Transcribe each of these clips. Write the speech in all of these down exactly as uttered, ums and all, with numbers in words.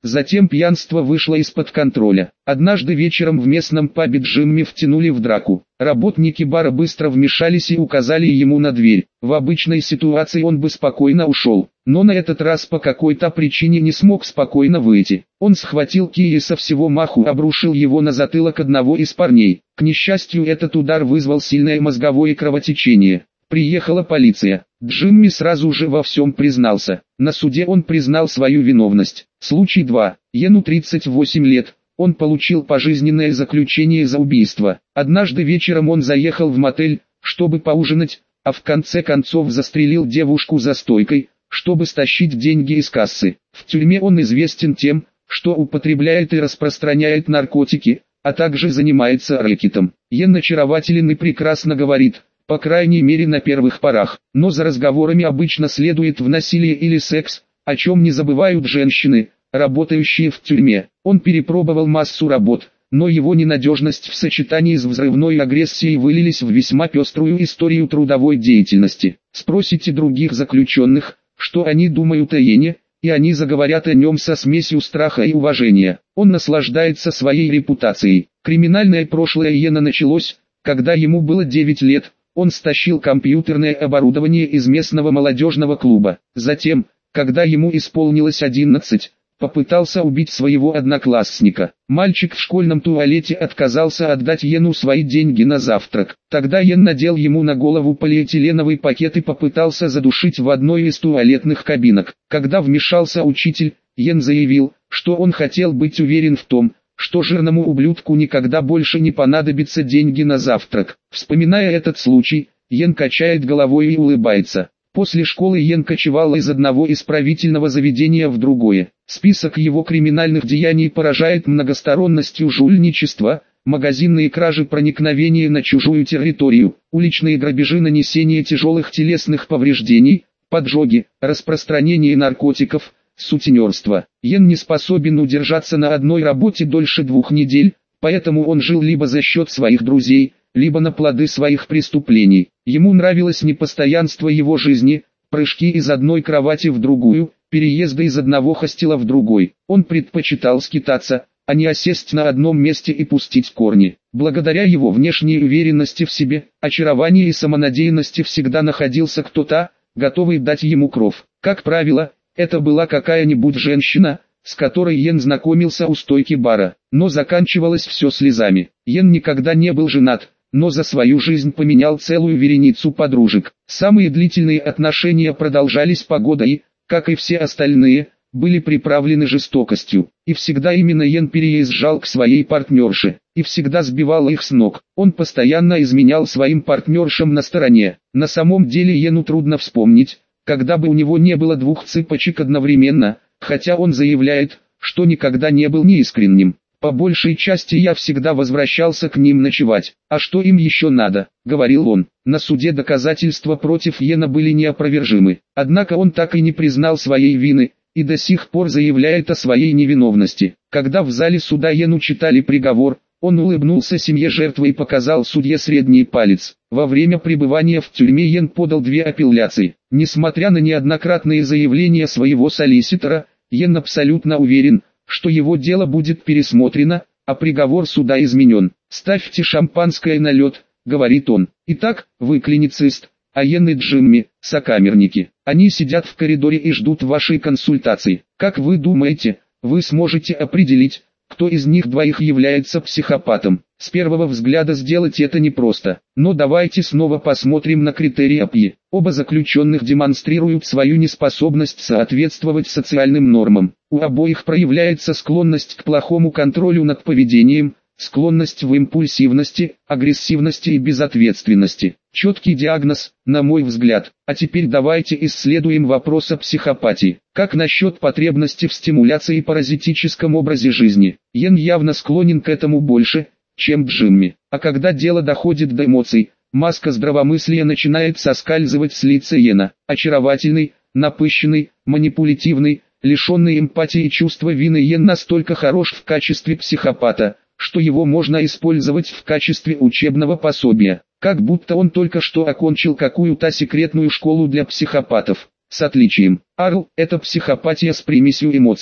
Затем пьянство вышло из-под контроля. Однажды вечером в местном пабе Джимми втянули в драку. Работники бара быстро вмешались и указали ему на дверь. В обычной ситуации он бы спокойно ушел, но на этот раз по какой-то причине не смог спокойно выйти. Он схватил кий и со всего маху обрушил его на затылок одного из парней. К несчастью, этот удар вызвал сильное мозговое кровотечение. Приехала полиция. Джимми сразу же во всем признался. На суде он признал свою виновность. Случай два. Йену тридцать восемь лет. Он получил пожизненное заключение за убийство. Однажды вечером он заехал в мотель, чтобы поужинать, а в конце концов застрелил девушку за стойкой, чтобы стащить деньги из кассы. В тюрьме он известен тем, что употребляет и распространяет наркотики, а также занимается рэкетом. Йен очарователен и прекрасно говорит, по крайней мере на первых порах, но за разговорами обычно следует в насилие или секс, о чем не забывают женщины, работающие в тюрьме. Он перепробовал массу работ, но его ненадежность в сочетании с взрывной агрессией вылились в весьма пеструю историю трудовой деятельности. Спросите других заключенных, что они думают о Йене, и они заговорят о нем со смесью страха и уважения. Он наслаждается своей репутацией. Криминальное прошлое Йена началось, когда ему было девять лет. Он стащил компьютерное оборудование из местного молодежного клуба. Затем, когда ему исполнилось одиннадцать, попытался убить своего одноклассника. Мальчик в школьном туалете отказался отдать Йену свои деньги на завтрак. Тогда Йен надел ему на голову полиэтиленовый пакет и попытался задушить в одной из туалетных кабинок. Когда вмешался учитель, Йен заявил, что он хотел быть уверен в том, что жирному ублюдку никогда больше не понадобятся деньги на завтрак. Вспоминая этот случай, Йен качает головой и улыбается. После школы Йен кочевал из одного исправительного заведения в другое. Список его криминальных деяний поражает многосторонностью: жульничество, магазинные кражи, проникновение на чужую территорию, уличные грабежи, нанесение тяжелых телесных повреждений, поджоги, распространение наркотиков, сутенерство. Йен не способен удержаться на одной работе дольше двух недель, поэтому он жил либо за счет своих друзей, либо на плоды своих преступлений. Ему нравилось непостоянство его жизни, прыжки из одной кровати в другую, переезды из одного хостела в другой. Он предпочитал скитаться, а не осесть на одном месте и пустить корни. Благодаря его внешней уверенности в себе, очарованию и самонадеянности всегда находился кто-то, готовый дать ему кров. Как правило, это была какая-нибудь женщина, с которой Йен знакомился у стойки бара, но заканчивалось все слезами. Йен никогда не был женат, но за свою жизнь поменял целую вереницу подружек. Самые длительные отношения продолжались по года и, как и все остальные, были приправлены жестокостью. И всегда именно Йен переезжал к своей партнерше, и всегда сбивал их с ног. Он постоянно изменял своим партнершам на стороне. На самом деле Йену трудно вспомнить, когда бы у него не было двух цыпочек одновременно, хотя он заявляет, что никогда не был неискренним. По большей части я всегда возвращался к ним ночевать. А что им еще надо, говорил он. На суде доказательства против Йена были неопровержимы. Однако он так и не признал своей вины, и до сих пор заявляет о своей невиновности. Когда в зале суда Йену читали приговор, он улыбнулся семье жертвы и показал судье средний палец. Во время пребывания в тюрьме Йен подал две апелляции. Несмотря на неоднократные заявления своего солиситора, Йен абсолютно уверен, что его дело будет пересмотрено, а приговор суда изменен. «Ставьте шампанское на лед», — говорит он. Итак, вы клиницист, а Йен и Джимми — сокамерники. Они сидят в коридоре и ждут вашей консультации. Как вы думаете, вы сможете определить, кто из них двоих является психопатом? С первого взгляда сделать это непросто. Но давайте снова посмотрим на критерии АПИ. Оба заключенных демонстрируют свою неспособность соответствовать социальным нормам. У обоих проявляется склонность к плохому контролю над поведением, склонность в импульсивности, агрессивности и безответственности. Четкий диагноз, на мой взгляд. А теперь давайте исследуем вопрос о психопатии. Как насчет потребности в стимуляции и паразитическом образе жизни? Йен явно склонен к этому больше, чем Джимми. А когда дело доходит до эмоций, маска здравомыслия начинает соскальзывать с лица Йена. Очаровательный, напыщенный, манипулятивный, лишенный эмпатии и чувства вины, Йен настолько хорош в качестве психопата, что его можно использовать в качестве учебного пособия. Как будто он только что окончил какую-то секретную школу для психопатов. С отличием. Арл – это психопатия с примесью эмоций.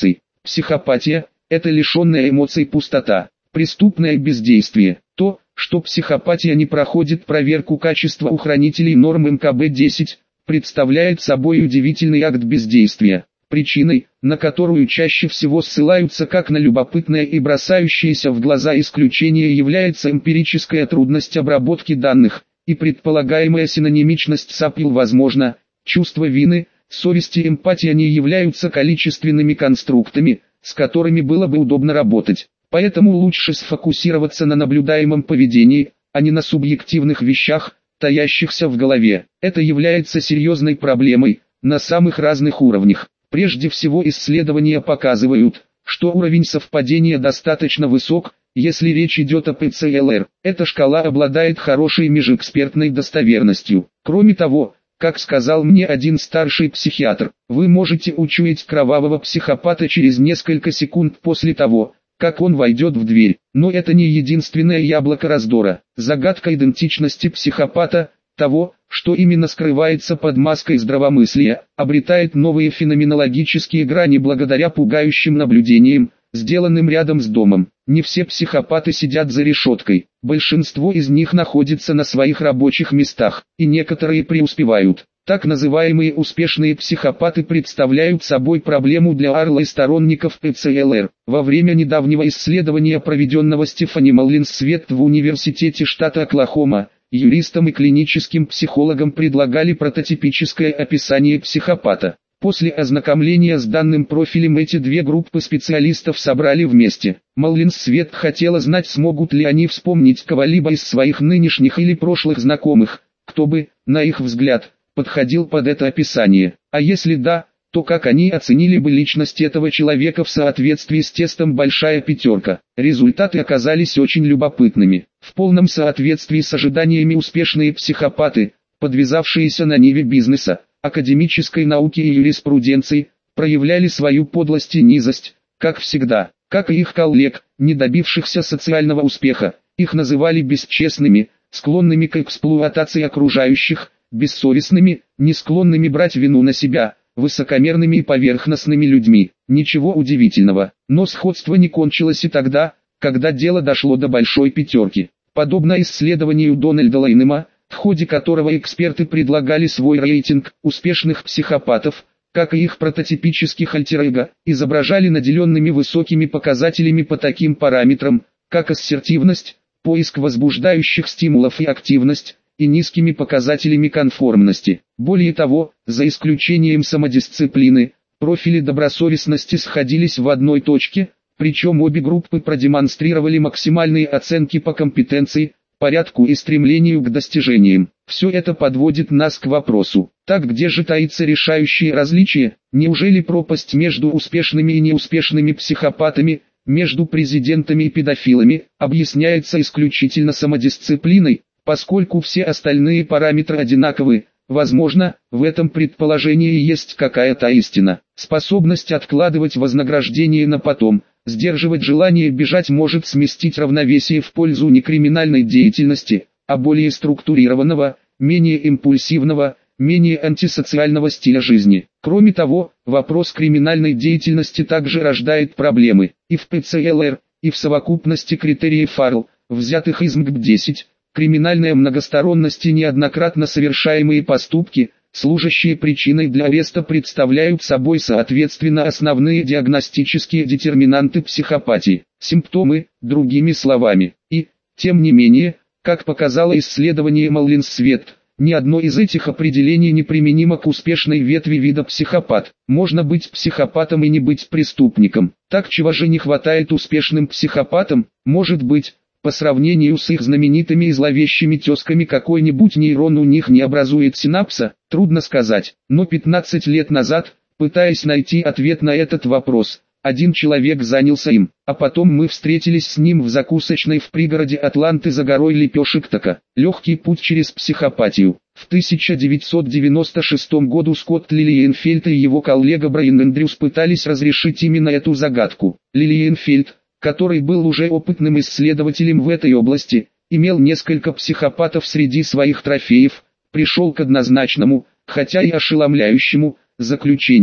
Психопатия – это лишенная эмоций пустота, преступное бездействие. То, что психопатия не проходит проверку качества у хранителей норм эм ка бэ десять, представляет собой удивительный акт бездействия. Причиной, на которую чаще всего ссылаются как на любопытное и бросающееся в глаза исключение, является эмпирическая трудность обработки данных и предполагаемая синонимичность с АПИЛ. Возможно, чувство вины, совести и эмпатия не являются количественными конструктами, с которыми было бы удобно работать. Поэтому лучше сфокусироваться на наблюдаемом поведении, а не на субъективных вещах, таящихся в голове. Это является серьезной проблемой на самых разных уровнях. Прежде всего, исследования показывают, что уровень совпадения достаточно высок, если речь идет о пэ цэ эл эр. Эта шкала обладает хорошей межэкспертной достоверностью. Кроме того, как сказал мне один старший психиатр, вы можете учуять кровавого психопата через несколько секунд после того, как он войдет в дверь. Но это не единственное яблоко раздора. Загадка идентичности психопата, того, что именно скрывается под маской здравомыслия, обретает новые феноменологические грани благодаря пугающим наблюдениям, сделанным рядом с домом. Не все психопаты сидят за решеткой, большинство из них находится на своих рабочих местах, и некоторые преуспевают. Так называемые успешные психопаты представляют собой проблему для Арла и сторонников пэ цэ эл эр. Во время недавнего исследования, проведенного Стефани Маллинс-Свет в университете штата Оклахома, юристам и клиническим психологам предлагали прототипическое описание психопата. После ознакомления с данным профилем эти две группы специалистов собрали вместе. Маллинс-Свет хотела знать, смогут ли они вспомнить кого-либо из своих нынешних или прошлых знакомых, кто бы, на их взгляд, подходил под это описание. А если да, то как они оценили бы личность этого человека в соответствии с тестом «Большая пятерка». Результаты оказались очень любопытными. В полном соответствии с ожиданиями успешные психопаты, подвязавшиеся на ниве бизнеса, академической науки и юриспруденции, проявляли свою подлость и низость, как всегда. Как и их коллег, не добившихся социального успеха, их называли бесчестными, склонными к эксплуатации окружающих, бессовестными, не склонными брать вину на себя, высокомерными и поверхностными людьми. Ничего удивительного, но сходство не кончилось и тогда, когда дело дошло до большой пятерки. Подобно исследованию Дональда Лайнема, в ходе которого эксперты предлагали свой рейтинг успешных психопатов, как и их прототипических альтер-эго, изображали наделенными высокими показателями по таким параметрам, как ассертивность, поиск возбуждающих стимулов и активность, и низкими показателями конформности. Более того, за исключением самодисциплины, профили добросовестности сходились в одной точке, причем обе группы продемонстрировали максимальные оценки по компетенции, порядку и стремлению к достижениям. Все это подводит нас к вопросу: так где же таится решающее различие? Неужели пропасть между успешными и неуспешными психопатами, между президентами и педофилами, объясняется исключительно самодисциплиной, поскольку все остальные параметры одинаковы? Возможно, в этом предположении есть какая-то истина. Способность откладывать вознаграждение на потом, сдерживать желание бежать может сместить равновесие в пользу не криминальной деятельности, а более структурированного, менее импульсивного, менее антисоциального стиля жизни. Кроме того, вопрос криминальной деятельности также рождает проблемы и в пэ цэ эл эр, и в совокупности критериев Фаррелл, взятых из эм ка бэ десять. Криминальная многосторонность и неоднократно совершаемые поступки, служащие причиной для ареста, представляют собой соответственно основные диагностические детерминанты психопатии, симптомы, другими словами. И, тем не менее, как показало исследование Маллинс-Свет, ни одно из этих определений не применимо к успешной ветви вида психопат. Можно быть психопатом и не быть преступником. Так чего же не хватает успешным психопатам? Может быть, по сравнению с их знаменитыми и зловещими тезками, какой-нибудь нейрон у них не образует синапса? Трудно сказать, но пятнадцать лет назад, пытаясь найти ответ на этот вопрос, один человек занялся им, а потом мы встретились с ним в закусочной в пригороде Атланты за горой лепешек Така. Легкий путь через психопатию. В тысяча девятьсот девяносто шестом году Скотт Лилиенфельд и его коллега Брайан Эндрюс пытались разрешить именно эту загадку. Лилиенфельд, который был уже опытным исследователем в этой области, имел несколько психопатов среди своих трофеев, пришел к однозначному, хотя и ошеломляющему, заключению.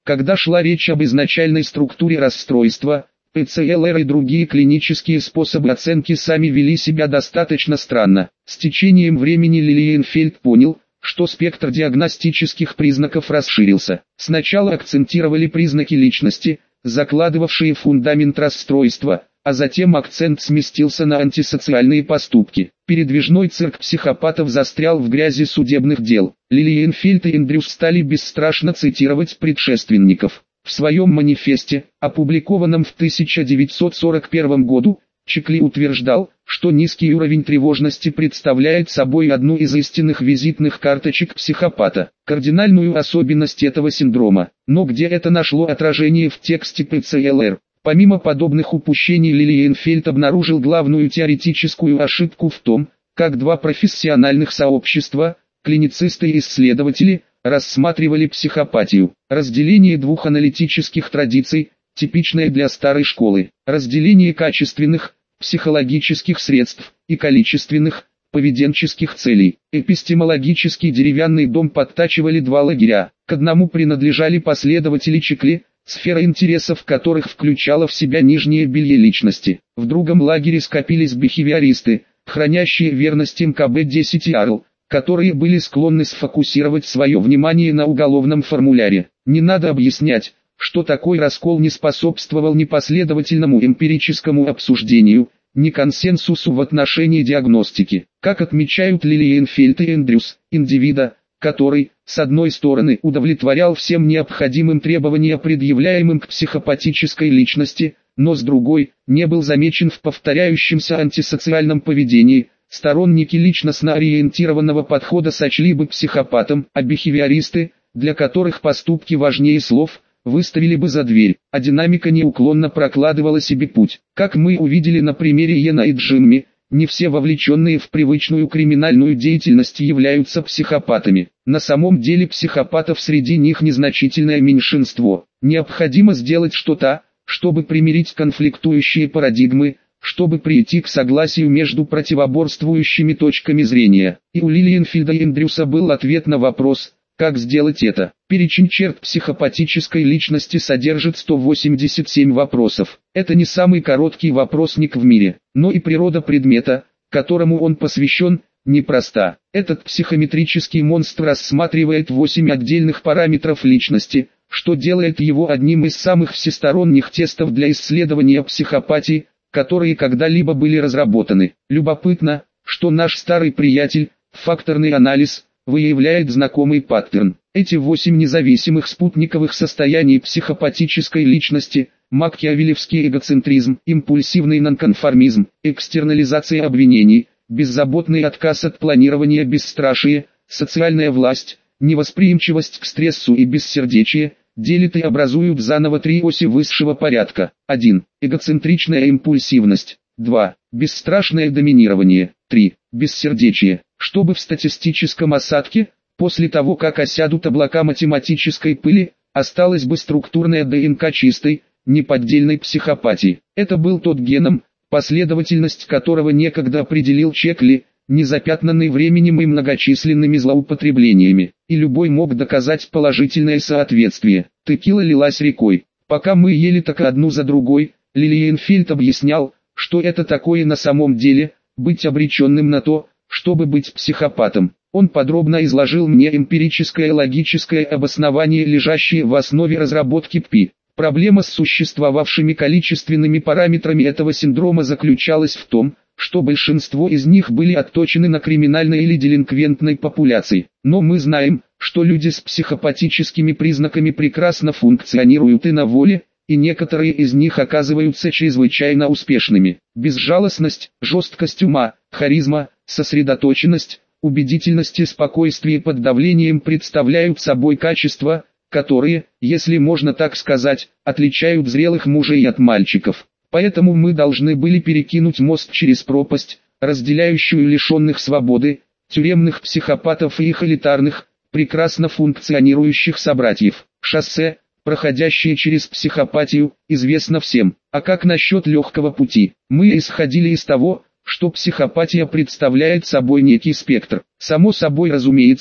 Когда шла речь об изначальной структуре расстройства, пэ цэ эл эр и другие клинические способы оценки сами вели себя достаточно странно. С течением времени Лилиенфельд понял, что спектр диагностических признаков расширился. Сначала акцентировали признаки личности, закладывавшие фундамент расстройства, а затем акцент сместился на антисоциальные поступки. Передвижной цирк психопатов застрял в грязи судебных дел. Лилиенфельд и Эндрюс стали бесстрашно цитировать предшественников. В своем манифесте, опубликованном в тысяча девятьсот сорок первом году, Чекли утверждал, что низкий уровень тревожности представляет собой одну из истинных визитных карточек психопата, кардинальную особенность этого синдрома. Но где это нашло отражение в тексте пэ цэ эл эр? Помимо подобных упущений Лилиенфельд обнаружил главную теоретическую ошибку в том, как два профессиональных сообщества, клиницисты и исследователи, рассматривали психопатию. Разделение двух аналитических традиций, типичное для старой школы. Разделение качественных, психологических средств, и количественных, поведенческих целей. Эпистемологический деревянный дом подтачивали два лагеря. К одному принадлежали последователи Чекли, сфера интересов которых включала в себя нижнее белье личности. В другом лагере скопились бихевиористы, хранящие верность эм ка бэ десять и ар эл, которые были склонны сфокусировать свое внимание на уголовном формуляре. Не надо объяснять, что такой раскол не способствовал ни последовательному эмпирическому обсуждению, ни консенсусу в отношении диагностики. Как отмечают Лилиенфельд и Эндрюс, индивида, который, с одной стороны, удовлетворял всем необходимым требованиям, предъявляемым к психопатической личности, но с другой, не был замечен в повторяющемся антисоциальном поведении, сторонники личностно ориентированного подхода сочли бы психопатом, а бихевиористы, для которых поступки важнее слов, выставили бы за дверь, а динамика неуклонно прокладывала себе путь. Как мы увидели на примере Йена и Джимми, не все вовлеченные в привычную криминальную деятельность являются психопатами. На самом деле психопатов среди них незначительное меньшинство. Необходимо сделать что-то, чтобы примирить конфликтующие парадигмы, чтобы прийти к согласию между противоборствующими точками зрения. И у Лилиенфельда и Эндрюса был ответ на вопрос, как сделать это. Перечень черт психопатической личности содержит сто восемьдесят семь вопросов. Это не самый короткий вопросник в мире, но и природа предмета, которому он посвящен, непроста. Этот психометрический монстр рассматривает восемь отдельных параметров личности, что делает его одним из самых всесторонних тестов для исследования психопатии, которые когда-либо были разработаны. Любопытно, что наш старый приятель, факторный анализ, выявляет знакомый паттерн. Эти восемь независимых спутниковых состояний психопатической личности – макиавелевский эгоцентризм, импульсивный нонконформизм, экстернализация обвинений, беззаботный отказ от планирования, бесстрашие, социальная власть, невосприимчивость к стрессу и бессердечие – делят и образуют заново три оси высшего порядка. один. Эгоцентричная импульсивность. два. Бесстрашное доминирование. три. Бессердечие. Чтобы в статистическом осадке, после того как осядут облака математической пыли, осталась бы структурная ДНК чистой, неподдельной психопатии. Это был тот геном, последовательность которого некогда определил Чекли, незапятнанный временем и многочисленными злоупотреблениями, и любой мог доказать положительное соответствие. Текила лилась рекой. Пока мы ели так одну за другой, Лилиенфельд объяснял, что это такое на самом деле, быть обреченным на то, чтобы быть психопатом. Он подробно изложил мне эмпирическое логическое обоснование, лежащее в основе разработки пэ пи. Проблема с существовавшими количественными параметрами этого синдрома заключалась в том, что большинство из них были отточены на криминальной или делинквентной популяции. Но мы знаем, что люди с психопатическими признаками прекрасно функционируют и на воле, и некоторые из них оказываются чрезвычайно успешными. Безжалостность, жесткость ума, харизма, сосредоточенность, убедительность и спокойствие под давлением представляют собой качества, которые, если можно так сказать, отличают зрелых мужей от мальчиков. Поэтому мы должны были перекинуть мост через пропасть, разделяющую лишенных свободы, тюремных психопатов и их элитарных, прекрасно функционирующих собратьев. Шоссе, проходящее через психопатию, известно всем. А как насчет легкого пути? Мы исходили из того, что психопатия представляет собой некий спектр. Само собой разумеется,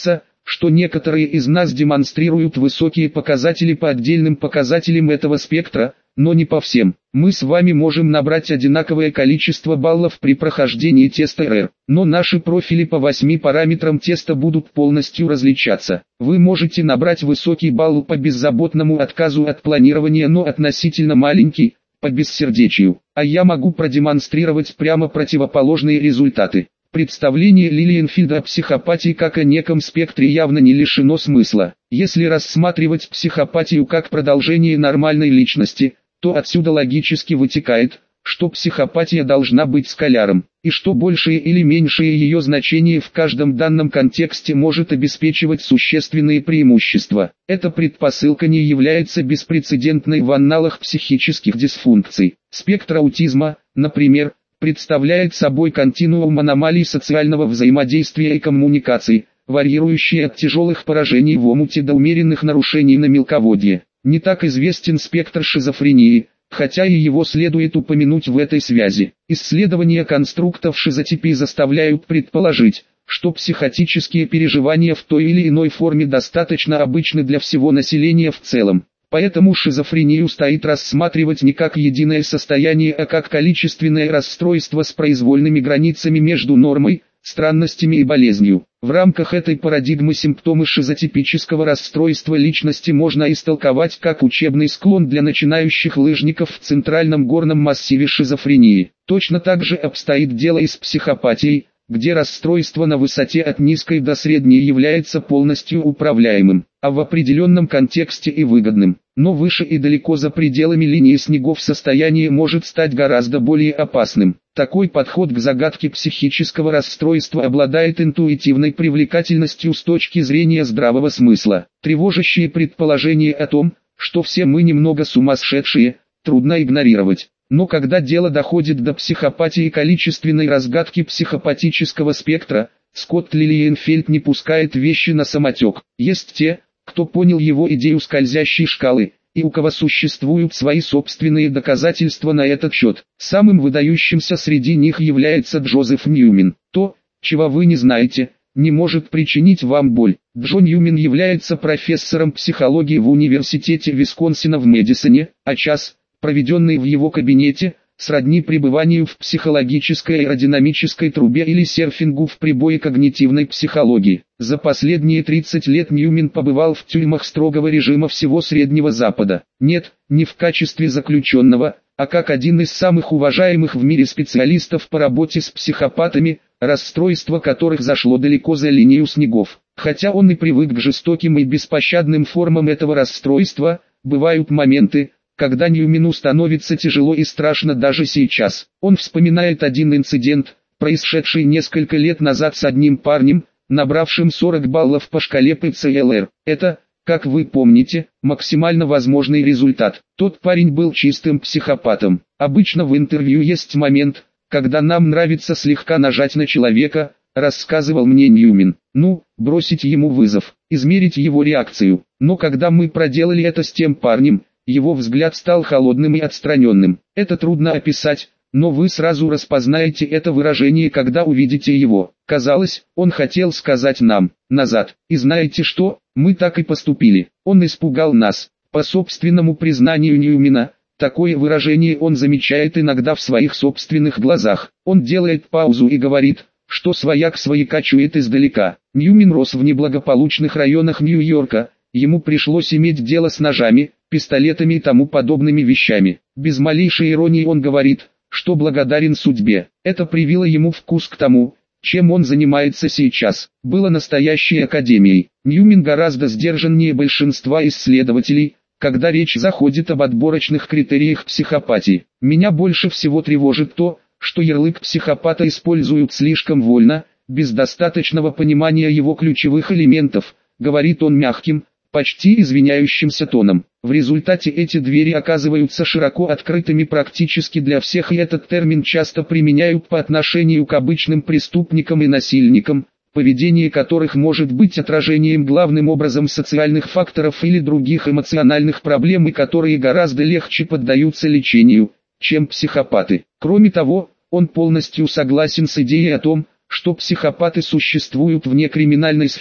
что некоторые из нас демонстрируют высокие показатели по отдельным показателям этого спектра, но не по всем. Мы с вами можем набрать одинаковое количество баллов при прохождении теста эр эр, но наши профили по восьми параметрам теста будут полностью различаться. Вы можете набрать высокий балл по беззаботному отказу от планирования, но относительно маленький по бессердечию, а я могу продемонстрировать прямо противоположные результаты. Представление Лилиенфельда о психопатии как о неком спектре явно не лишено смысла. Если рассматривать психопатию как продолжение нормальной личности, то отсюда логически вытекает, что психопатия должна быть скаляром, и что большее или меньшее ее значение в каждом данном контексте может обеспечивать существенные преимущества. Эта предпосылка не является беспрецедентной в анналах психических дисфункций. Спектр аутизма, например, представляет собой континуум аномалий социального взаимодействия и коммуникации, варьирующие от тяжелых поражений в омуте до умеренных нарушений на мелководье. Не так известен спектр шизофрении, хотя и его следует упомянуть в этой связи. Исследования конструктов шизотипии заставляют предположить, что психотические переживания в той или иной форме достаточно обычны для всего населения в целом. Поэтому шизофрению стоит рассматривать не как единое состояние, а как количественное расстройство с произвольными границами между нормой, странностями и болезнью. В рамках этой парадигмы симптомы шизотипического расстройства личности можно истолковать как учебный склон для начинающих лыжников в центральном горном массиве шизофрении. Точно так же обстоит дело и с психопатией, где расстройство на высоте от низкой до средней является полностью управляемым, а в определенном контексте и выгодным. Но выше и далеко за пределами линии снегов состояние может стать гораздо более опасным. Такой подход к загадке психического расстройства обладает интуитивной привлекательностью с точки зрения здравого смысла. Тревожащие предположения о том, что все мы немного сумасшедшие, трудно игнорировать. Но когда дело доходит до психопатии и количественной разгадки психопатического спектра, Скотт Лилиенфельд не пускает вещи на самотек. Есть те, кто понял его идею скользящей шкалы, и у кого существуют свои собственные доказательства на этот счет. Самым выдающимся среди них является Джозеф Ньюмен. То, чего вы не знаете, не может причинить вам боль. Джо Ньюмен является профессором психологии в университете Висконсина в Мэдисоне, а час, проведенный в его кабинете, сродни пребыванию в психологической аэродинамической трубе или серфингу в прибое когнитивной психологии. За последние тридцать лет Ньюмен побывал в тюрьмах строгого режима всего Среднего Запада. Нет, не в качестве заключенного, а как один из самых уважаемых в мире специалистов по работе с психопатами, расстройство которых зашло далеко за линию снегов. Хотя он и привык к жестоким и беспощадным формам этого расстройства, бывают моменты, когда Ньюмену становится тяжело и страшно даже сейчас. Он вспоминает один инцидент, происшедший несколько лет назад с одним парнем, набравшим сорок баллов по шкале пэ цэ эл эр. Это, как вы помните, максимально возможный результат. Тот парень был чистым психопатом. Обычно в интервью есть момент, когда нам нравится слегка нажать на человека, рассказывал мне Ньюмен. Ну, бросить ему вызов, измерить его реакцию. Но когда мы проделали это с тем парнем, его взгляд стал холодным и отстраненным. Это трудно описать, но вы сразу распознаете это выражение, когда увидите его. Казалось, он хотел сказать нам «назад». И знаете что? Мы так и поступили. Он испугал нас. По собственному признанию Ньюмена, такое выражение он замечает иногда в своих собственных глазах. Он делает паузу и говорит, что свояк свояка чует издалека. Ньюмен рос в неблагополучных районах Нью-Йорка. Ему пришлось иметь дело с ножами, пистолетами и тому подобными вещами. Без малейшей иронии он говорит, что благодарен судьбе. Это привило ему вкус к тому, чем он занимается сейчас. Было настоящей академией. Ньюмен гораздо сдержаннее большинства исследователей, когда речь заходит об отборочных критериях психопатии. Меня больше всего тревожит то, что ярлык психопата используют слишком вольно, без достаточного понимания его ключевых элементов, говорит он мягким, почти извиняющимся тоном. В результате эти двери оказываются широко открытыми практически для всех, и этот термин часто применяют по отношению к обычным преступникам и насильникам, поведение которых может быть отражением главным образом социальных факторов или других эмоциональных проблем, и которые гораздо легче поддаются лечению, чем психопаты. Кроме того, он полностью согласен с идеей о том, что психопаты существуют вне криминальной сферы,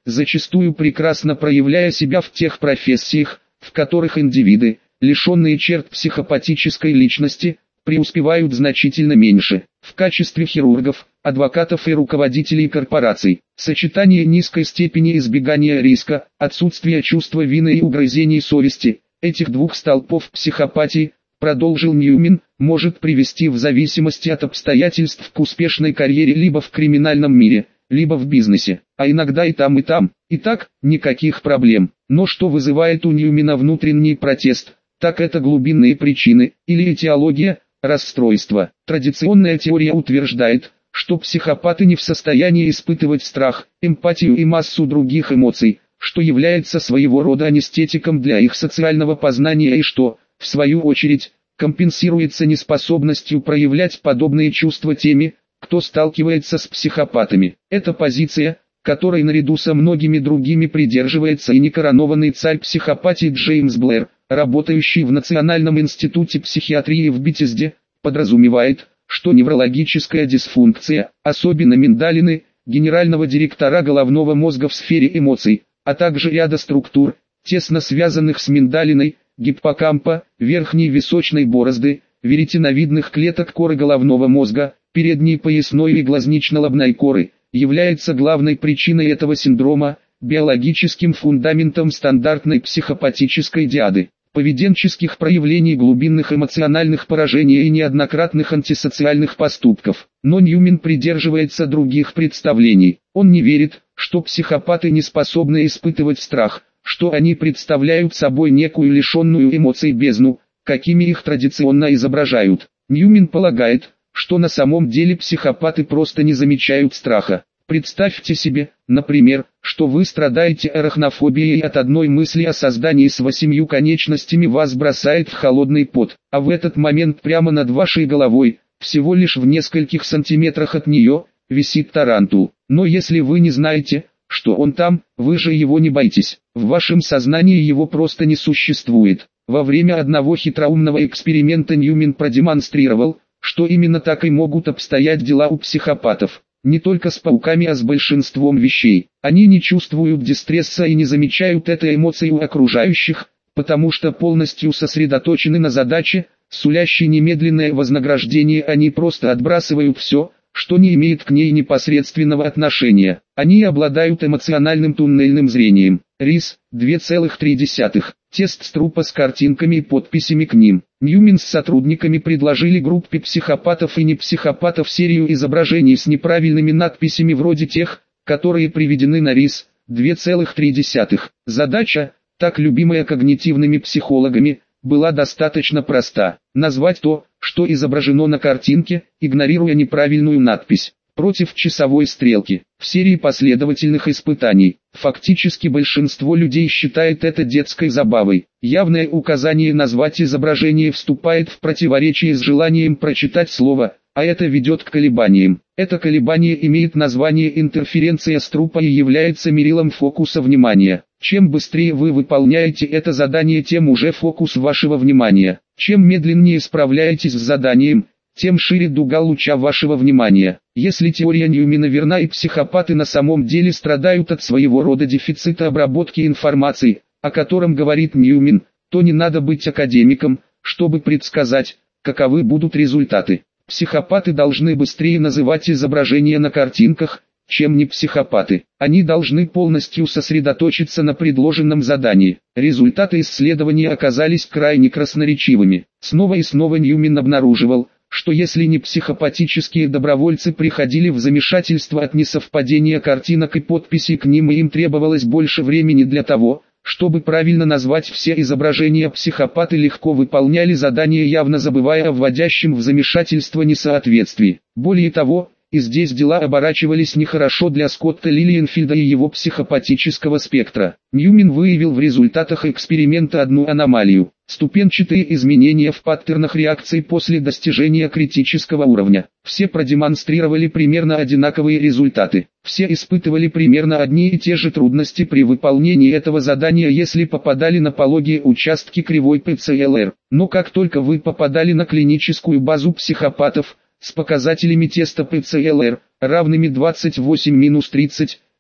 зачастую прекрасно проявляя себя в тех профессиях, в которых индивиды, лишенные черт психопатической личности, преуспевают значительно меньше. В качестве хирургов, адвокатов и руководителей корпораций, сочетание низкой степени избегания риска, отсутствия чувства вины и угрызений совести, этих двух столпов психопатии, продолжил Ньюмен, может привести в зависимости от обстоятельств к успешной карьере либо в криминальном мире, либо в бизнесе, а иногда и там и там. Итак, никаких проблем. Но что вызывает у Ньюмена внутренний протест, так это глубинные причины, или этиология, расстройства. Традиционная теория утверждает, что психопаты не в состоянии испытывать страх, эмпатию и массу других эмоций, что является своего рода анестетиком для их социального познания и что, в свою очередь, компенсируется неспособностью проявлять подобные чувства теми, кто сталкивается с психопатами. Эта позиция, которой наряду со многими другими придерживается и некоронованный царь психопатии Джеймс Блэр, работающий в Национальном институте психиатрии в Бетезде, подразумевает, что неврологическая дисфункция, особенно миндалины, генерального директора головного мозга в сфере эмоций, а также ряда структур, тесно связанных с миндалиной, гиппокампа, верхней височной борозды, веретеновидных клеток коры головного мозга, передней поясной и глазнично-лобной коры, является главной причиной этого синдрома, биологическим фундаментом стандартной психопатической диады, поведенческих проявлений глубинных эмоциональных поражений и неоднократных антисоциальных поступков. Но Ньюмен придерживается других представлений. Он не верит, что психопаты не способны испытывать страх, что они представляют собой некую лишенную эмоций бездну, какими их традиционно изображают. Ньюмен полагает, что на самом деле психопаты просто не замечают страха. Представьте себе, например, что вы страдаете арахнофобией и от одной мысли о создании с восемью конечностями вас бросает в холодный пот, а в этот момент прямо над вашей головой, всего лишь в нескольких сантиметрах от нее, висит тарантул. Но если вы не знаете, что он там, вы же его не боитесь, в вашем сознании его просто не существует. Во время одного хитроумного эксперимента Ньюмен продемонстрировал, что именно так и могут обстоять дела у психопатов. Не только с пауками, а с большинством вещей. Они не чувствуют дистресса и не замечают этой эмоции у окружающих, потому что полностью сосредоточены на задаче, сулящей немедленное вознаграждение. Они просто отбрасывают все, что не имеет к ней непосредственного отношения. Они обладают эмоциональным туннельным зрением. Рис, две целых три десятых. Тест с трупа с картинками и подписями к ним. Ньюмен с сотрудниками предложили группе психопатов и непсихопатов серию изображений с неправильными надписями вроде тех, которые приведены на рис, две целых три десятых. Задача, так любимая когнитивными психологами, была достаточно проста. Назвать то, что изображено на картинке, игнорируя неправильную надпись, против часовой стрелки. В серии последовательных испытаний, фактически большинство людей считает это детской забавой. Явное указание назвать изображение вступает в противоречие с желанием прочитать слово, а это ведет к колебаниям. Это колебание имеет название интерференция с трупа и является мерилом фокуса внимания. Чем быстрее вы выполняете это задание, тем уже фокус вашего внимания. Чем медленнее справляетесь с заданием, тем шире дуга луча вашего внимания. Если теория Ньюмена верна и психопаты на самом деле страдают от своего рода дефицита обработки информации, о котором говорит Ньюмен, то не надо быть академиком, чтобы предсказать, каковы будут результаты. Психопаты должны быстрее называть изображения на картинках, чем не психопаты. Они должны полностью сосредоточиться на предложенном задании. Результаты исследования оказались крайне красноречивыми. Снова и снова Ньюмен обнаруживал, что если не психопатические добровольцы приходили в замешательство от несовпадения картинок и подписей к ним, и им требовалось больше времени для того, чтобы правильно назвать все изображения, психопаты легко выполняли задание, явно забывая о вводящем в замешательство несоответствии. Более того, и здесь дела оборачивались нехорошо для Скотта Лилиенфельда и его психопатического спектра. Ньюмен выявил в результатах эксперимента одну аномалию. Ступенчатые изменения в паттернах реакций после достижения критического уровня. Все продемонстрировали примерно одинаковые результаты. Все испытывали примерно одни и те же трудности при выполнении этого задания, если попадали на пологие участки кривой пэ цэ эл эр. Но как только вы попадали на клиническую базу психопатов, с показателями теста пэ цэ эл эр, равными двадцать восемь минус тридцать,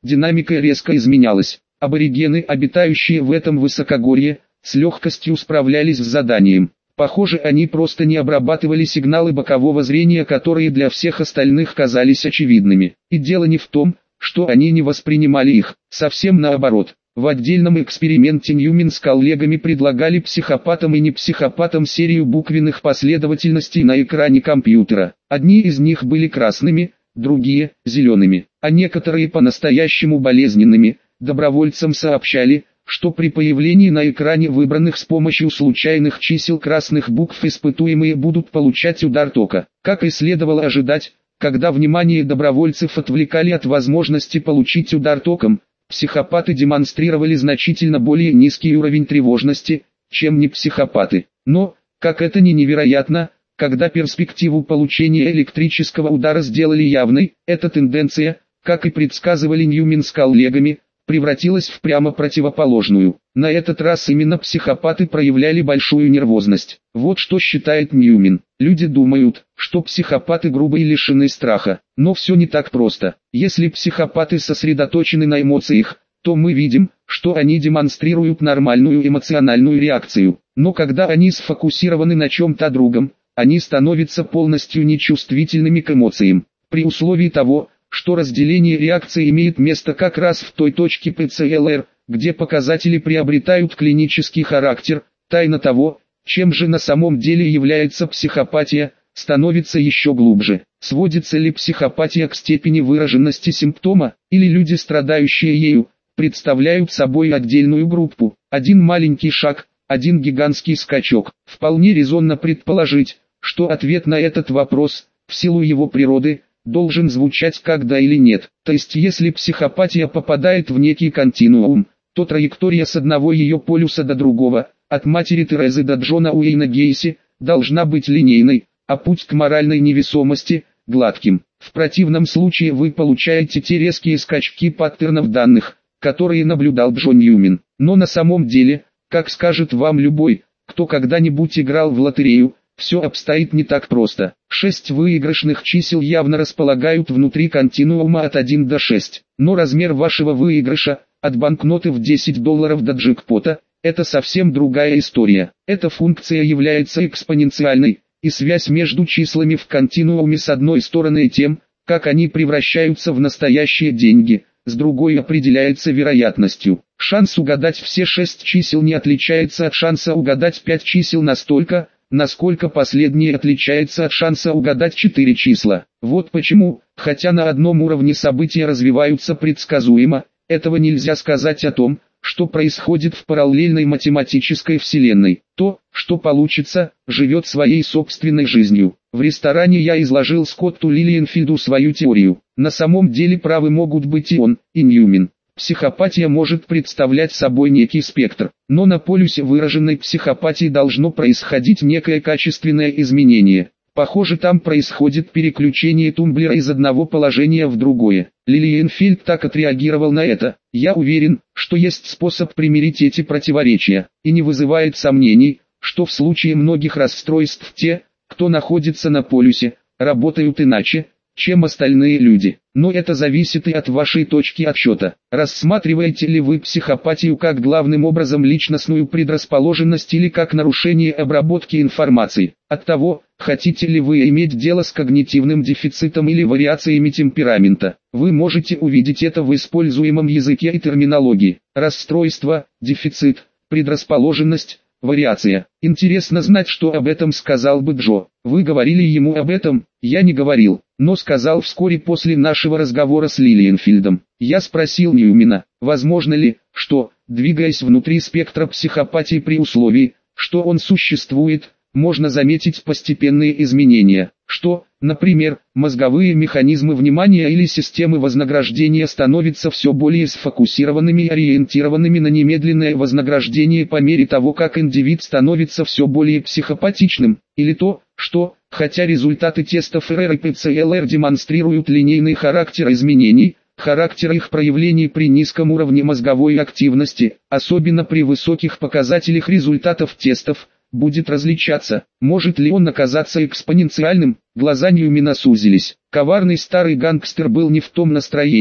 динамика резко изменялась. Аборигены, обитающие в этом высокогорье, с легкостью справлялись с заданием. Похоже, они просто не обрабатывали сигналы бокового зрения, которые для всех остальных казались очевидными. И дело не в том, что они не воспринимали их, совсем наоборот. В отдельном эксперименте Ньюмен с коллегами предлагали психопатам и непсихопатам серию буквенных последовательностей на экране компьютера. Одни из них были красными, другие – зелеными, а некоторые по-настоящему болезненными. Добровольцам сообщали, что при появлении на экране выбранных с помощью случайных чисел красных букв испытуемые будут получать удар тока. Как и следовало ожидать, когда внимание добровольцев отвлекали от возможности получить удар током, психопаты демонстрировали значительно более низкий уровень тревожности, чем не психопаты. Но, как это ни невероятно, когда перспективу получения электрического удара сделали явной, эта тенденция, как и предсказывали Ньюмен с коллегами, превратилась в прямо противоположную. На этот раз именно психопаты проявляли большую нервозность. Вот что считает Ньюмен. Люди думают, что психопаты грубы и лишены страха. Но все не так просто. Если психопаты сосредоточены на эмоциях, то мы видим, что они демонстрируют нормальную эмоциональную реакцию. Но когда они сфокусированы на чем-то другом, они становятся полностью нечувствительными к эмоциям. При условии того, что разделение реакции имеет место как раз в той точке пэ цэ эл эр, где показатели приобретают клинический характер, тайна того, чем же на самом деле является психопатия, становится еще глубже. Сводится ли психопатия к степени выраженности симптома, или люди, страдающие ею, представляют собой отдельную группу? Один маленький шаг, один гигантский скачок. Вполне резонно предположить, что ответ на этот вопрос, в силу его природы, должен звучать как да или нет. То есть если психопатия попадает в некий континуум, то траектория с одного ее полюса до другого, от матери Терезы до Джона Уэйна Гейси, должна быть линейной, а путь к моральной невесомости – гладким. В противном случае вы получаете те резкие скачки паттернов данных, которые наблюдал Джон Ньюмен. Но на самом деле, как скажет вам любой, кто когда-нибудь играл в лотерею, все обстоит не так просто. Шесть выигрышных чисел явно располагают внутри континуума от один до шести. Но размер вашего выигрыша, от банкноты в десять долларов до джекпота, это совсем другая история. Эта функция является экспоненциальной, и связь между числами в континууме с одной стороны и тем, как они превращаются в настоящие деньги, с другой определяется вероятностью. Шанс угадать все шесть чисел не отличается от шанса угадать пять чисел настолько, насколько последнее отличается от шанса угадать четыре числа. Вот почему, хотя на одном уровне события развиваются предсказуемо, этого нельзя сказать о том, что происходит в параллельной математической вселенной. То, что получится, живет своей собственной жизнью. В ресторане я изложил Скотту Лилиенфельду свою теорию. На самом деле правы могут быть и он, и Ньюмен. Психопатия может представлять собой некий спектр, но на полюсе выраженной психопатии должно происходить некое качественное изменение. Похоже, там происходит переключение тумблера из одного положения в другое. Лилиенфельд так отреагировал на это. Я уверен, что есть способ примирить эти противоречия, и не вызывает сомнений, что в случае многих расстройств те, кто находится на полюсе, работают иначе, чем остальные люди. Но это зависит и от вашей точки отсчета. Рассматриваете ли вы психопатию как главным образом личностную предрасположенность или как нарушение обработки информации? От того, хотите ли вы иметь дело с когнитивным дефицитом или вариациями темперамента, вы можете увидеть это в используемом языке и терминологии. Расстройство, дефицит, предрасположенность, вариация. Интересно знать, что об этом сказал бы Джо. Вы говорили ему об этом? Я не говорил, но сказал вскоре после нашего разговора с Лилиенфельдом. Я спросил Ньюмена, возможно ли, что, двигаясь внутри спектра психопатии при условии, что он существует, можно заметить постепенные изменения, что, например, мозговые механизмы внимания или системы вознаграждения становятся все более сфокусированными и ориентированными на немедленное вознаграждение по мере того, как индивид становится все более психопатичным, или то, что, хотя результаты тестов эр эр и пэ цэ эл эр демонстрируют линейный характер изменений, характер их проявлений при низком уровне мозговой активности, особенно при высоких показателях результатов тестов, будет различаться. Может ли он оказаться экспоненциальным? Глаза Ньюмена сузились. Коварный старый гангстер был не в том настроении,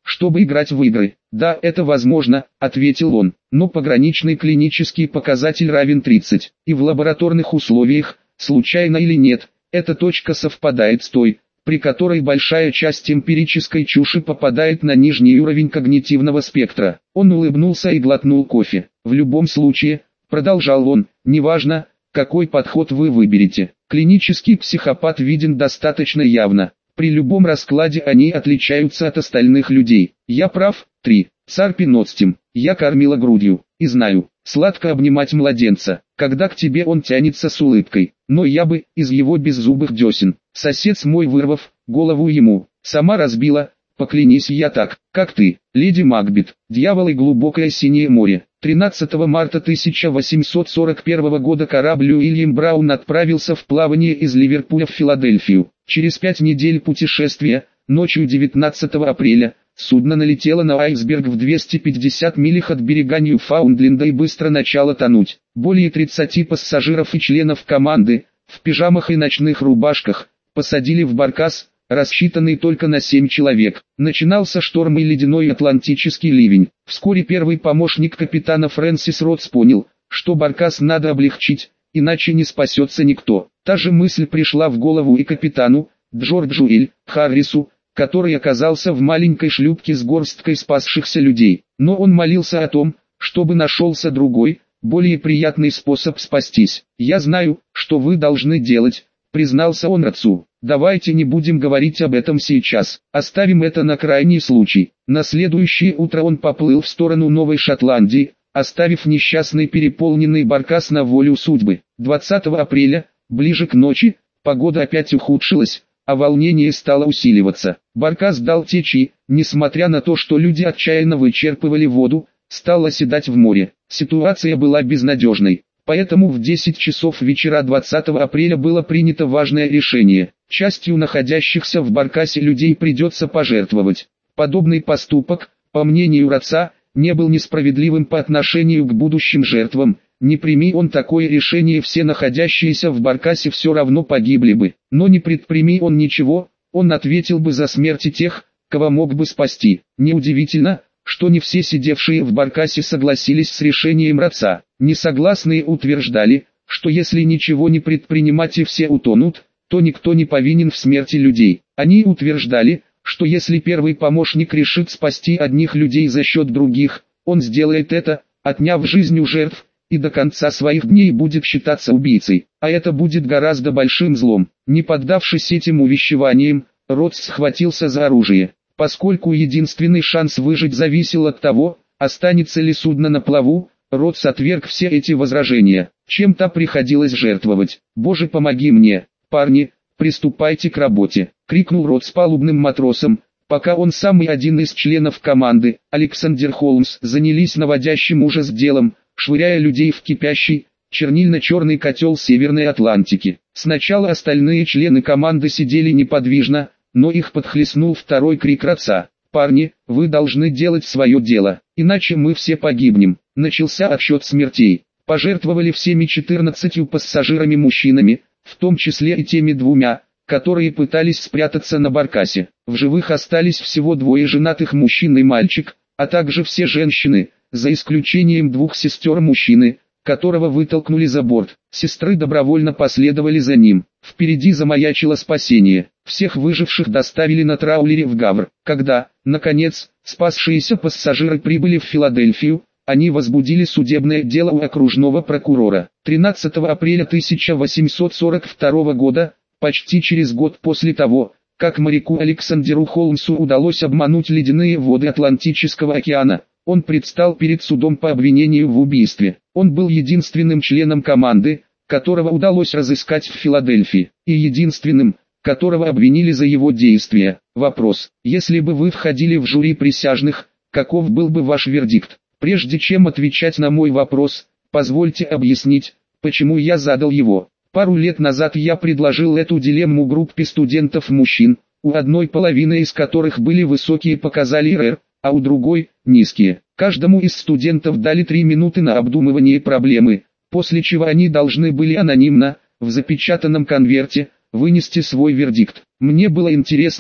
чтобы играть в игры. Да, это возможно, ответил он, но пограничный клинический показатель равен тридцать. И в лабораторных условиях, случайно или нет, эта точка совпадает с той, при которой большая часть эмпирической чуши попадает на нижний уровень когнитивного спектра. Он улыбнулся и глотнул кофе. В любом случае, продолжал он, неважно, какой подход вы выберете, клинический психопат виден достаточно явно. При любом раскладе они отличаются от остальных людей. Я прав? три. Царь Пеноцтим. Я кормила грудью, и знаю, сладко обнимать младенца, когда к тебе он тянется с улыбкой. Но я бы, из его беззубых десен, сосед мой вырвав, голову ему, сама разбила, поклянись я так, как ты, леди Макбет, дьявол и глубокое синее море. тринадцатого марта тысяча восемьсот сорок первого года корабль Уильям Браун отправился в плавание из Ливерпуля в Филадельфию. Через пять недель путешествия, ночью девятнадцатого апреля, судно налетело на айсберг в двухстах пятидесяти милях от берега Ньюфаундленда и быстро начало тонуть. Более тридцати пассажиров и членов команды, в пижамах и ночных рубашках, посадили в баркас, рассчитанный только на семь человек. Начинался шторм и ледяной атлантический ливень. Вскоре первый помощник капитана Фрэнсис Ротс понял, что баркас надо облегчить, иначе не спасется никто. Та же мысль пришла в голову и капитану, Джорджу Эль Харрису, который оказался в маленькой шлюпке с горсткой спасшихся людей. Но он молился о том, чтобы нашелся другой, более приятный способ спастись. «Я знаю, что вы должны делать», — признался он отцу. «Давайте не будем говорить об этом сейчас, оставим это на крайний случай». На следующее утро он поплыл в сторону Новой Шотландии, оставив несчастный переполненный баркас на волю судьбы. двадцатого апреля, ближе к ночи, погода опять ухудшилась, а волнение стало усиливаться. Баркас дал течь и, несмотря на то, что люди отчаянно вычерпывали воду, стал оседать в море. Ситуация была безнадежной. Поэтому в десять часов вечера двадцатого апреля было принято важное решение. Частью находящихся в баркасе людей придется пожертвовать. Подобный поступок, по мнению Ротса, не был несправедливым по отношению к будущим жертвам. Не прими он такое решение, все находящиеся в баркасе все равно погибли бы. Но не предприми он ничего, он ответил бы за смерти тех, кого мог бы спасти. Неудивительно, что не все сидевшие в баркасе согласились с решением Ротса. Несогласные утверждали, что если ничего не предпринимать и все утонут, то никто не повинен в смерти людей. Они утверждали, что если первый помощник решит спасти одних людей за счет других, он сделает это, отняв жизнь у жертв, и до конца своих дней будет считаться убийцей, а это будет гораздо большим злом. Не поддавшись этим увещеваниям, Ротс схватился за оружие, поскольку единственный шанс выжить зависел от того, останется ли судно на плаву. Ротс отверг все эти возражения. Чем-то приходилось жертвовать. «Боже, помоги мне, парни, приступайте к работе!» — крикнул Ротс палубным матросам, пока он сам и один из членов команды, Александр Холмс, занялись наводящим ужас делом, швыряя людей в кипящий, чернильно-черный котел Северной Атлантики. Сначала остальные члены команды сидели неподвижно, но их подхлестнул второй крик Ротса: «Парни, вы должны делать свое дело, иначе мы все погибнем». Начался отсчет смертей. Пожертвовали всеми четырнадцатью пассажирами-мужчинами, в том числе и теми двумя, которые пытались спрятаться на баркасе. В живых остались всего двое женатых мужчин и мальчик, а также все женщины, за исключением двух сестер мужчины, которого вытолкнули за борт. Сестры добровольно последовали за ним. Впереди замаячило спасение. Всех выживших доставили на траулере в Гавр. Когда, наконец, спасшиеся пассажиры прибыли в Филадельфию, они возбудили судебное дело у окружного прокурора. тринадцатого апреля тысяча восемьсот сорок второго года, почти через год после того, как моряку Александру Холмсу удалось обмануть ледяные воды Атлантического океана, он предстал перед судом по обвинению в убийстве. Он был единственным членом команды, которого удалось разыскать в Филадельфии, и единственным, которого обвинили за его действия. Вопрос: если бы вы входили в жюри присяжных, каков был бы ваш вердикт? Прежде чем отвечать на мой вопрос, позвольте объяснить, почему я задал его. Пару лет назад я предложил эту дилемму группе студентов-мужчин, у одной половины из которых были высокие показатели эр, а у другой – низкие. Каждому из студентов дали три минуты на обдумывание проблемы, после чего они должны были анонимно, в запечатанном конверте, вынести свой вердикт. Мне было интересно,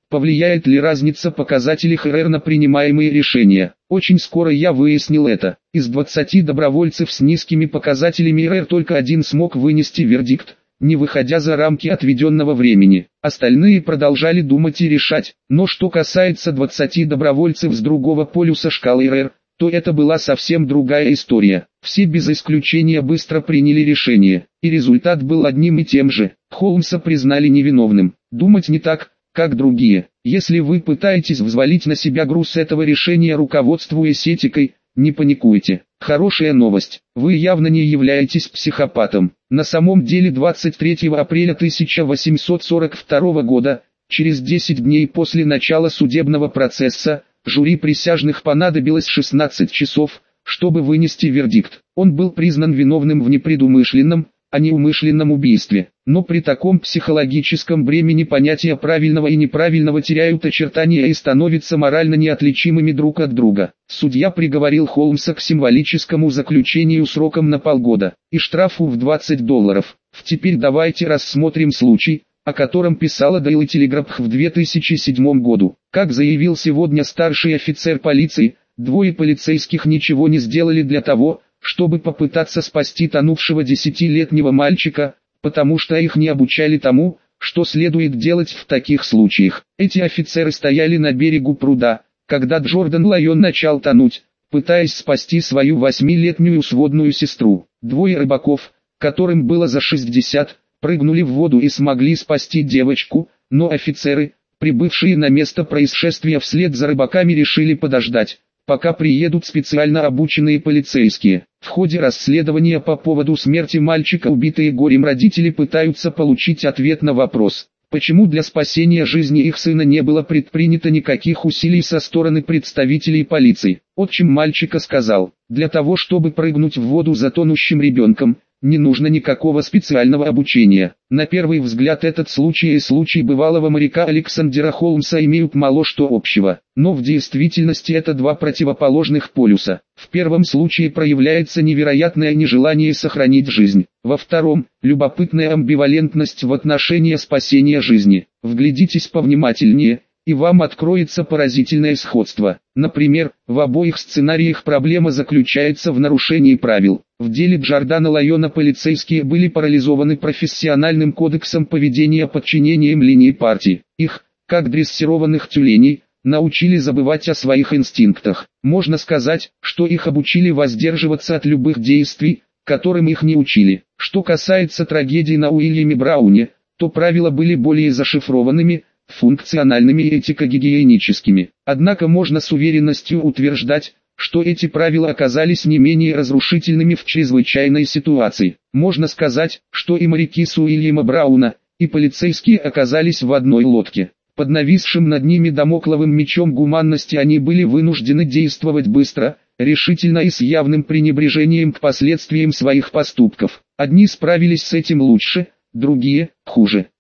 Повлияет ли разница показателей ха эр эр на принимаемые решения? Очень скоро я выяснил это. Из двадцати добровольцев с низкими показателями эр эр только один смог вынести вердикт, не выходя за рамки отведенного времени. Остальные продолжали думать и решать. Но что касается двадцати добровольцев с другого полюса шкалы эр эр, то это была совсем другая история. Все без исключения быстро приняли решение, и результат был одним и тем же. Холмса признали невиновным. Думать не так, как другие. Если вы пытаетесь взвалить на себя груз этого решения, руководствуясь этикой, не паникуйте. Хорошая новость. Вы явно не являетесь психопатом. На самом деле двадцать третьего апреля тысяча восемьсот сорок второго года, через десять дней после начала судебного процесса, жюри присяжных понадобилось шестнадцать часов, чтобы вынести вердикт. Он был признан виновным в непредумышленном, а не умышленном убийстве. Но при таком психологическом бремени понятия правильного и неправильного теряют очертания и становятся морально неотличимыми друг от друга. Судья приговорил Холмса к символическому заключению сроком на полгода и штрафу в двадцать долларов. Теперь давайте рассмотрим случай, о котором писала Daily Telegraph в две тысячи седьмом году. Как заявил сегодня старший офицер полиции, двое полицейских ничего не сделали для того, чтобы попытаться спасти тонувшего десятилетнего мальчика, потому что их не обучали тому, что следует делать в таких случаях. Эти офицеры стояли на берегу пруда, когда Джордан Лайон начал тонуть, пытаясь спасти свою восьмилетнюю сводную сестру. Двое рыбаков, которым было за шестьдесят, прыгнули в воду и смогли спасти девочку, но офицеры, прибывшие на место происшествия вслед за рыбаками, решили подождать, пока приедут специально обученные полицейские. В ходе расследования по поводу смерти мальчика убитые горем родители пытаются получить ответ на вопрос, почему для спасения жизни их сына не было предпринято никаких усилий со стороны представителей полиции. Отчим мальчика сказал, для того чтобы прыгнуть в воду за тонущим ребенком, не нужно никакого специального обучения. На первый взгляд этот случай и случай бывалого моряка Александера Холмса имеют мало что общего, но в действительности это два противоположных полюса. В первом случае проявляется невероятное нежелание сохранить жизнь, во втором – любопытная амбивалентность в отношении спасения жизни. Вглядитесь повнимательнее, и вам откроется поразительное сходство. Например, в обоих сценариях проблема заключается в нарушении правил. В деле Джордана Лайона полицейские были парализованы профессиональным кодексом поведения подчинением линии партии. Их, как дрессированных тюленей, научили забывать о своих инстинктах. Можно сказать, что их обучили воздерживаться от любых действий, которым их не учили. Что касается трагедии на Уильяме Брауне, то правила были более зашифрованными, функциональными и этико-гигиеническими. Однако можно с уверенностью утверждать, что эти правила оказались не менее разрушительными в чрезвычайной ситуации. Можно сказать, что и моряки с Уильяма Брауна, и полицейские оказались в одной лодке. Под нависшим над ними дамокловым мечом гуманности они были вынуждены действовать быстро, решительно и с явным пренебрежением к последствиям своих поступков. Одни справились с этим лучше, другие – хуже.